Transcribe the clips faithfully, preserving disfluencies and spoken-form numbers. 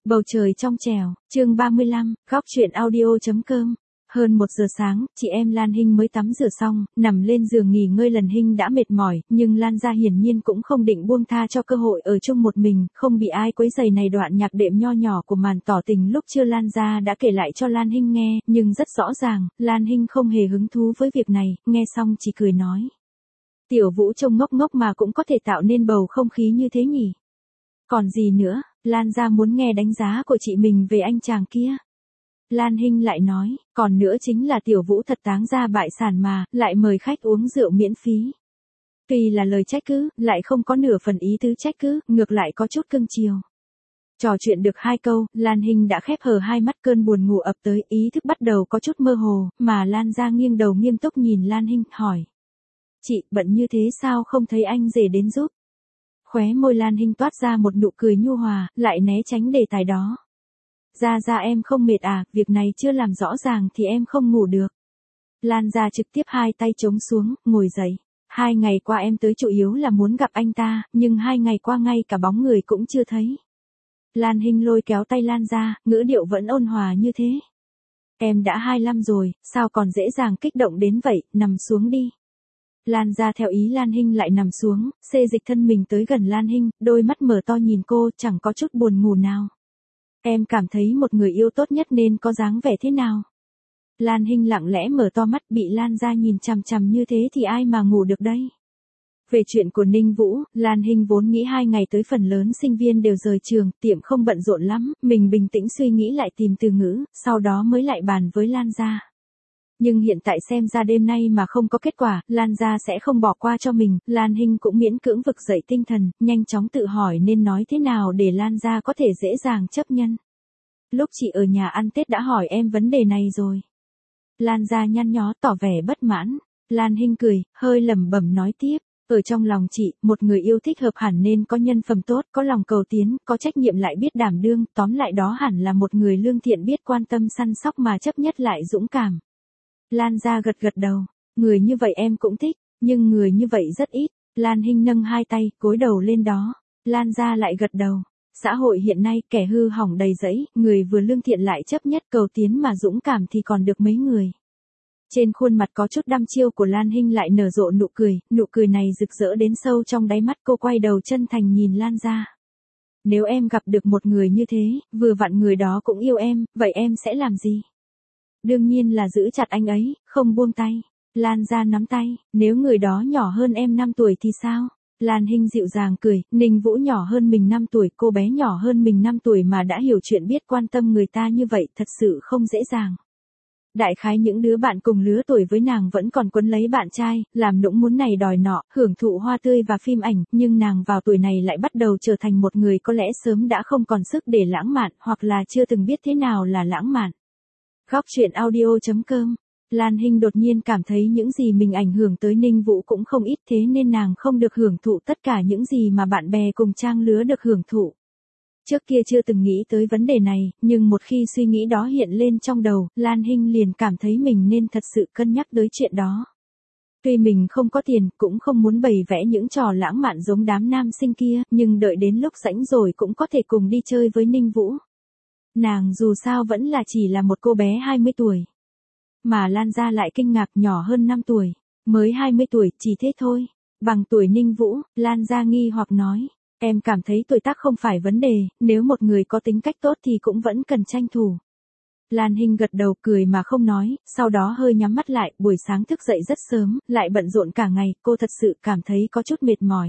Bầu trời trong trẻo, chương ba mươi lăm, góc truyện audio.com. Hơn một giờ sáng, chị em Lan Hinh mới tắm rửa xong, nằm lên giường nghỉ ngơi. Lần Hinh đã mệt mỏi, nhưng Lan gia hiển nhiên cũng không định buông tha cho cơ hội ở chung một mình, không bị ai quấy rầy. Này đoạn nhạc đệm nho nhỏ của màn tỏ tình lúc chưa Lan gia đã kể lại cho Lan Hinh nghe, nhưng rất rõ ràng, Lan Hinh không hề hứng thú với việc này, nghe xong chỉ cười nói. Tiểu Vũ trông ngốc ngốc mà cũng có thể tạo nên bầu không khí như thế nhỉ? Còn gì nữa, Lan gia muốn nghe đánh giá của chị mình về anh chàng kia. Lan Hinh lại nói, còn nữa chính là Tiểu Vũ thật táng ra bại sản mà, lại mời khách uống rượu miễn phí. Tuy là lời trách cứ, lại không có nửa phần ý tứ trách cứ, ngược lại có chút cưng chiều. Trò chuyện được hai câu, Lan Hinh đã khép hờ hai mắt, cơn buồn ngủ ập tới, ý thức bắt đầu có chút mơ hồ, mà Lan gia nghiêng đầu nghiêm túc nhìn Lan Hinh, hỏi. Chị, bận như thế sao không thấy anh rể đến giúp? Khóe môi Lan Hinh toát ra một nụ cười nhu hòa, lại né tránh đề tài đó. Ra ra em không mệt à, việc này chưa làm rõ ràng thì em không ngủ được. Lan gia trực tiếp hai tay chống xuống, ngồi dậy. Hai ngày qua em tới chủ yếu là muốn gặp anh ta, nhưng hai ngày qua ngay cả bóng người cũng chưa thấy. Lan Hinh lôi kéo tay Lan gia, ngữ điệu vẫn ôn hòa như thế. Em đã hai mươi lăm rồi, sao còn dễ dàng kích động đến vậy, nằm xuống đi. Lan gia theo ý Lan Hinh lại nằm xuống, xê dịch thân mình tới gần Lan Hinh, đôi mắt mở to nhìn cô, chẳng có chút buồn ngủ nào. Em cảm thấy một người yêu tốt nhất nên có dáng vẻ thế nào? Lan Hinh lặng lẽ mở to mắt, bị Lan gia nhìn chằm chằm như thế thì ai mà ngủ được đây? Về chuyện của Ninh Vũ, Lan Hinh vốn nghĩ hai ngày tới phần lớn sinh viên đều rời trường, tiệm không bận rộn lắm, mình bình tĩnh suy nghĩ lại tìm từ ngữ, sau đó mới lại bàn với Lan gia. Nhưng hiện tại xem ra đêm nay mà không có kết quả, Lan gia sẽ không bỏ qua cho mình, Lan Hinh cũng miễn cưỡng vực dậy tinh thần, nhanh chóng tự hỏi nên nói thế nào để Lan gia có thể dễ dàng chấp nhận. Lúc chị ở nhà ăn Tết đã hỏi em vấn đề này rồi. Lan gia nhăn nhó tỏ vẻ bất mãn, Lan Hinh cười, hơi lẩm bẩm nói tiếp. Ở trong lòng chị, một người yêu thích hợp hẳn nên có nhân phẩm tốt, có lòng cầu tiến, có trách nhiệm lại biết đảm đương, tóm lại đó hẳn là một người lương thiện biết quan tâm săn sóc mà chấp nhất lại dũng cảm. Lan gia gật gật đầu, người như vậy em cũng thích, nhưng người như vậy rất ít. Lan Hinh nâng hai tay, cúi đầu lên đó. Lan gia lại gật đầu. Xã hội hiện nay kẻ hư hỏng đầy rẫy, người vừa lương thiện lại chấp nhất cầu tiến mà dũng cảm thì còn được mấy người. Trên khuôn mặt có chút đăm chiêu của Lan Hinh lại nở rộ nụ cười, nụ cười này rực rỡ đến sâu trong đáy mắt. Cô quay đầu chân thành nhìn Lan gia. Nếu em gặp được một người như thế, vừa vặn người đó cũng yêu em, vậy em sẽ làm gì? Đương nhiên là giữ chặt anh ấy, không buông tay. Lan gia nắm tay, nếu người đó nhỏ hơn em năm tuổi thì sao? Lan Hinh dịu dàng cười, Ninh Vũ nhỏ hơn mình năm tuổi, cô bé nhỏ hơn mình năm tuổi mà đã hiểu chuyện biết quan tâm người ta như vậy thật sự không dễ dàng. Đại khái những đứa bạn cùng lứa tuổi với nàng vẫn còn quấn lấy bạn trai, làm nũng muốn này đòi nọ, hưởng thụ hoa tươi và phim ảnh, nhưng nàng vào tuổi này lại bắt đầu trở thành một người có lẽ sớm đã không còn sức để lãng mạn, hoặc là chưa từng biết thế nào là lãng mạn. Góc truyện audio.com. Lan Hinh đột nhiên cảm thấy những gì mình ảnh hưởng tới Ninh Vũ cũng không ít, thế nên nàng không được hưởng thụ tất cả những gì mà bạn bè cùng trang lứa được hưởng thụ. Trước kia chưa từng nghĩ tới vấn đề này, nhưng một khi suy nghĩ đó hiện lên trong đầu, Lan Hinh liền cảm thấy mình nên thật sự cân nhắc tới chuyện đó. Tuy mình không có tiền, cũng không muốn bày vẽ những trò lãng mạn giống đám nam sinh kia, nhưng đợi đến lúc rảnh rồi cũng có thể cùng đi chơi với Ninh Vũ. Nàng dù sao vẫn là chỉ là một cô bé hai mươi tuổi. Mà Lan gia lại kinh ngạc, nhỏ hơn năm tuổi, mới hai mươi tuổi, chỉ thế thôi. Bằng tuổi Ninh Vũ, Lan gia nghi hoặc nói, em cảm thấy tuổi tác không phải vấn đề, nếu một người có tính cách tốt thì cũng vẫn cần tranh thủ. Lan Hinh gật đầu cười mà không nói, sau đó hơi nhắm mắt lại, buổi sáng thức dậy rất sớm, lại bận rộn cả ngày, cô thật sự cảm thấy có chút mệt mỏi.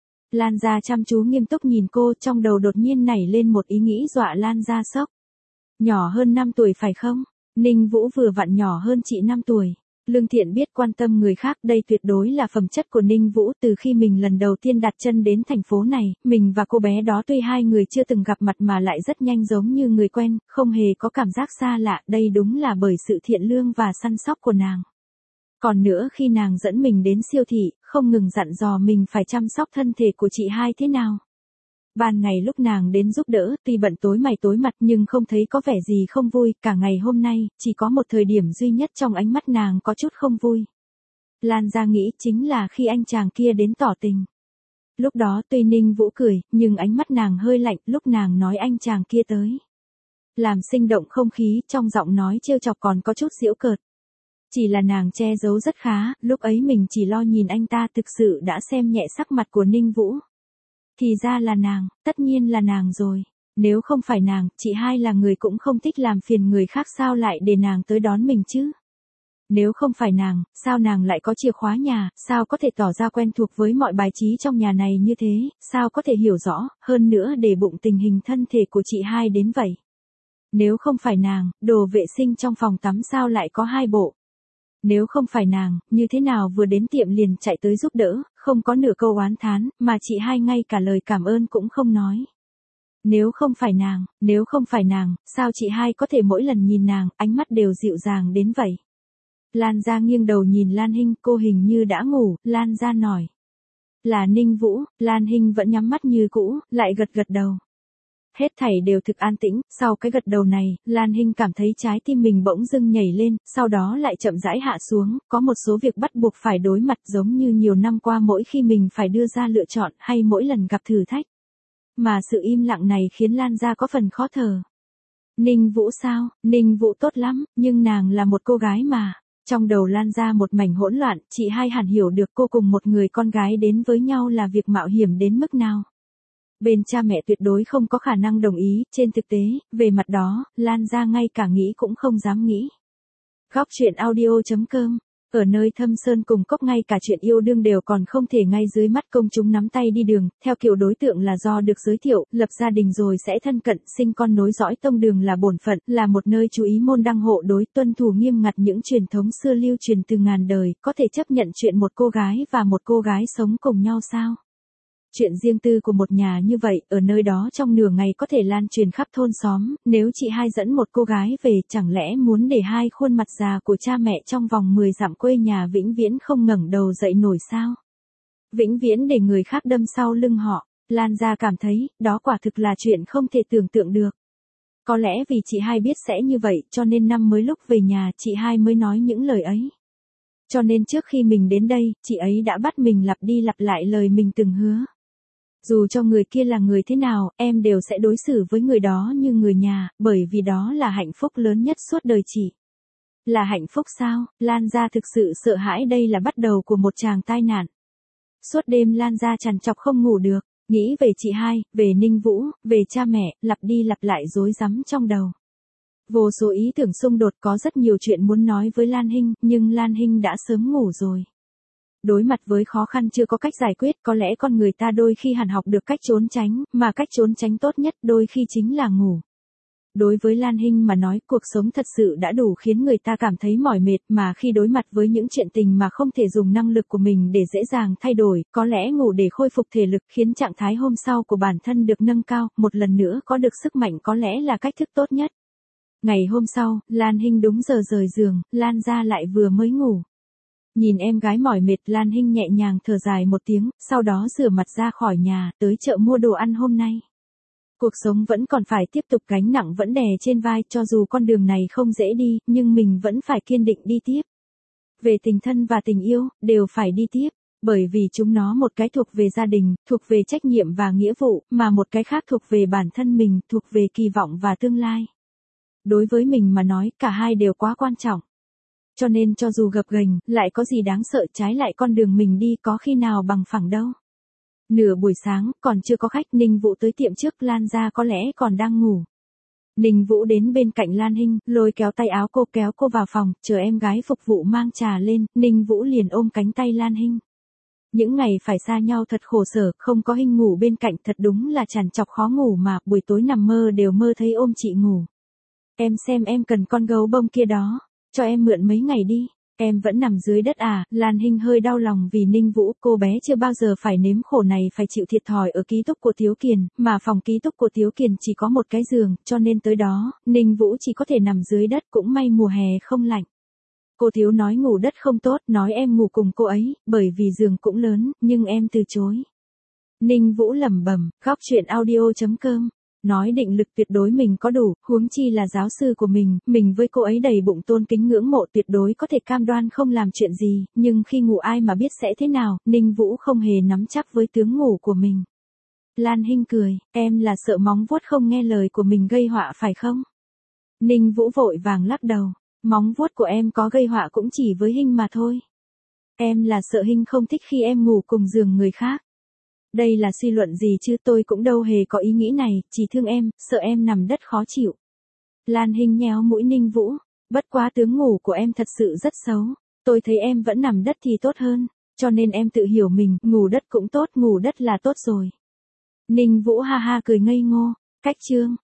Lan gia chăm chú nghiêm túc nhìn cô, trong đầu đột nhiên nảy lên một ý nghĩ dọa Lan gia sốc. Nhỏ hơn năm tuổi phải không? Ninh Vũ vừa vặn nhỏ hơn chị năm tuổi. Lương thiện biết quan tâm người khác, đây tuyệt đối là phẩm chất của Ninh Vũ. Từ khi mình lần đầu tiên đặt chân đến thành phố này, mình và cô bé đó tuy hai người chưa từng gặp mặt mà lại rất nhanh giống như người quen, không hề có cảm giác xa lạ, đây đúng là bởi sự thiện lương và săn sóc của nàng. Còn nữa khi nàng dẫn mình đến siêu thị, không ngừng dặn dò mình phải chăm sóc thân thể của chị hai thế nào. Ban ngày lúc nàng đến giúp đỡ, tuy bận tối mày tối mặt nhưng không thấy có vẻ gì không vui, cả ngày hôm nay, chỉ có một thời điểm duy nhất trong ánh mắt nàng có chút không vui. Lan gia nghĩ chính là khi anh chàng kia đến tỏ tình. Lúc đó tuy Ninh Vũ cười, nhưng ánh mắt nàng hơi lạnh lúc nàng nói anh chàng kia tới. Làm sinh động không khí, trong giọng nói trêu chọc còn có chút giễu cợt. Chỉ là nàng che giấu rất khá, lúc ấy mình chỉ lo nhìn anh ta thực sự đã xem nhẹ sắc mặt của Ninh Vũ. Thì ra là nàng, tất nhiên là nàng rồi. Nếu không phải nàng, chị hai là người cũng không thích làm phiền người khác sao lại để nàng tới đón mình chứ. Nếu không phải nàng, sao nàng lại có chìa khóa nhà, sao có thể tỏ ra quen thuộc với mọi bài trí trong nhà này như thế, sao có thể hiểu rõ, hơn nữa để bụng tình hình thân thể của chị hai đến vậy. Nếu không phải nàng, đồ vệ sinh trong phòng tắm sao lại có hai bộ. Nếu không phải nàng, như thế nào vừa đến tiệm liền chạy tới giúp đỡ, không có nửa câu oán thán, mà chị hai ngay cả lời cảm ơn cũng không nói. Nếu không phải nàng, nếu không phải nàng, sao chị hai có thể mỗi lần nhìn nàng, ánh mắt đều dịu dàng đến vậy. Lan Gia nghiêng đầu nhìn Lan Hinh, cô hình như đã ngủ, Lan Gia nói. Là Ninh Vũ, Lan Hinh vẫn nhắm mắt như cũ, lại gật gật đầu. Hết thảy đều thực an tĩnh, sau cái gật đầu này, Lan Hinh cảm thấy trái tim mình bỗng dưng nhảy lên, sau đó lại chậm rãi hạ xuống, có một số việc bắt buộc phải đối mặt giống như nhiều năm qua mỗi khi mình phải đưa ra lựa chọn hay mỗi lần gặp thử thách. Mà sự im lặng này khiến Lan Gia có phần khó thở. Ninh Vũ sao, Ninh Vũ tốt lắm, nhưng nàng là một cô gái mà. Trong đầu Lan Gia một mảnh hỗn loạn, chị hai hẳn hiểu được cô cùng một người con gái đến với nhau là việc mạo hiểm đến mức nào. Bên cha mẹ tuyệt đối không có khả năng đồng ý, trên thực tế, về mặt đó, Lan Gia ngay cả nghĩ cũng không dám nghĩ. Góc truyện audio chấm com. Ở nơi thâm sơn cùng cốc ngay cả chuyện yêu đương đều còn không thể ngay dưới mắt công chúng nắm tay đi đường, theo kiểu đối tượng là do được giới thiệu, lập gia đình rồi sẽ thân cận, sinh con nối dõi tông đường là bổn phận, là một nơi chú ý môn đăng hộ đối, tuân thủ nghiêm ngặt những truyền thống xưa lưu truyền từ ngàn đời, có thể chấp nhận chuyện một cô gái và một cô gái sống cùng nhau sao? Chuyện riêng tư của một nhà như vậy, ở nơi đó trong nửa ngày có thể lan truyền khắp thôn xóm, nếu chị hai dẫn một cô gái về, chẳng lẽ muốn để hai khuôn mặt già của cha mẹ trong vòng mười dặm quê nhà vĩnh viễn không ngẩng đầu dậy nổi sao? Vĩnh viễn để người khác đâm sau lưng họ, Lan Gia cảm thấy, đó quả thực là chuyện không thể tưởng tượng được. Có lẽ vì chị hai biết sẽ như vậy, cho nên năm mới lúc về nhà, chị hai mới nói những lời ấy. Cho nên trước khi mình đến đây, chị ấy đã bắt mình lặp đi lặp lại lời mình từng hứa. Dù cho người kia là người thế nào, em đều sẽ đối xử với người đó như người nhà, bởi vì đó là hạnh phúc lớn nhất suốt đời chị. Là hạnh phúc sao? Lan Gia thực sự sợ hãi đây là bắt đầu của một tràng tai nạn. Suốt đêm Lan Gia trằn trọc không ngủ được, nghĩ về chị hai, về Ninh Vũ, về cha mẹ, lặp đi lặp lại rối rắm trong đầu. Vô số ý tưởng xung đột, có rất nhiều chuyện muốn nói với Lan Hinh, nhưng Lan Hinh đã sớm ngủ rồi. Đối mặt với khó khăn chưa có cách giải quyết, có lẽ con người ta đôi khi hẳn học được cách trốn tránh, mà cách trốn tránh tốt nhất đôi khi chính là ngủ. Đối với Lan Hinh mà nói, cuộc sống thật sự đã đủ khiến người ta cảm thấy mỏi mệt, mà khi đối mặt với những chuyện tình mà không thể dùng năng lực của mình để dễ dàng thay đổi, có lẽ ngủ để khôi phục thể lực khiến trạng thái hôm sau của bản thân được nâng cao, một lần nữa có được sức mạnh có lẽ là cách thức tốt nhất. Ngày hôm sau, Lan Hinh đúng giờ rời giường, Lan Gia lại vừa mới ngủ. Nhìn em gái mỏi mệt, Lan Hinh nhẹ nhàng thở dài một tiếng, sau đó rửa mặt ra khỏi nhà, tới chợ mua đồ ăn hôm nay. Cuộc sống vẫn còn phải tiếp tục, gánh nặng vẫn đè trên vai, cho dù con đường này không dễ đi, nhưng mình vẫn phải kiên định đi tiếp. Về tình thân và tình yêu, đều phải đi tiếp, bởi vì chúng nó một cái thuộc về gia đình, thuộc về trách nhiệm và nghĩa vụ, mà một cái khác thuộc về bản thân mình, thuộc về kỳ vọng và tương lai. Đối với mình mà nói, cả hai đều quá quan trọng. Cho nên cho dù gập ghềnh, lại có gì đáng sợ, trái lại con đường mình đi có khi nào bằng phẳng đâu. Nửa buổi sáng, còn chưa có khách, Ninh Vũ tới tiệm trước, Lan Gia có lẽ còn đang ngủ. Ninh Vũ đến bên cạnh Lan Hinh, lôi kéo tay áo cô, kéo cô vào phòng, chờ em gái phục vụ mang trà lên, Ninh Vũ liền ôm cánh tay Lan Hinh. Những ngày phải xa nhau thật khổ sở, không có Hinh ngủ bên cạnh thật đúng là trằn trọc khó ngủ mà, buổi tối nằm mơ đều mơ thấy ôm chị ngủ. Em xem em cần con gấu bông kia đó, cho em mượn mấy ngày đi. Em vẫn nằm dưới đất à? Lan Hinh hơi đau lòng vì Ninh Vũ, cô bé chưa bao giờ phải nếm khổ này, phải chịu thiệt thòi ở ký túc của Tiếu Kiền, mà phòng ký túc của Tiếu Kiền chỉ có một cái giường, cho nên tới đó, Ninh Vũ chỉ có thể nằm dưới đất, cũng may mùa hè không lạnh. Cô Tiếu nói ngủ đất không tốt, nói em ngủ cùng cô ấy, bởi vì giường cũng lớn, nhưng em từ chối. Ninh Vũ lẩm bẩm, góc truyện audio chấm com nói định lực tuyệt đối mình có đủ, huống chi là giáo sư của mình, mình với cô ấy đầy bụng tôn kính ngưỡng mộ tuyệt đối có thể cam đoan không làm chuyện gì, nhưng khi ngủ ai mà biết sẽ thế nào, Ninh Vũ không hề nắm chắc với tướng ngủ của mình. Lan Hinh cười, em là sợ móng vuốt không nghe lời của mình gây họa phải không? Ninh Vũ vội vàng lắc đầu, móng vuốt của em có gây họa cũng chỉ với Hinh mà thôi. Em là sợ Hinh không thích khi em ngủ cùng giường người khác. Đây là suy luận gì chứ, tôi cũng đâu hề có ý nghĩ này, chỉ thương em, sợ em nằm đất khó chịu. Lan Hinh nhéo mũi Ninh Vũ, bất quá tướng ngủ của em thật sự rất xấu, tôi thấy em vẫn nằm đất thì tốt hơn, cho nên em tự hiểu mình, ngủ đất cũng tốt, ngủ đất là tốt rồi. Ninh Vũ ha ha cười ngây ngô, cách chương.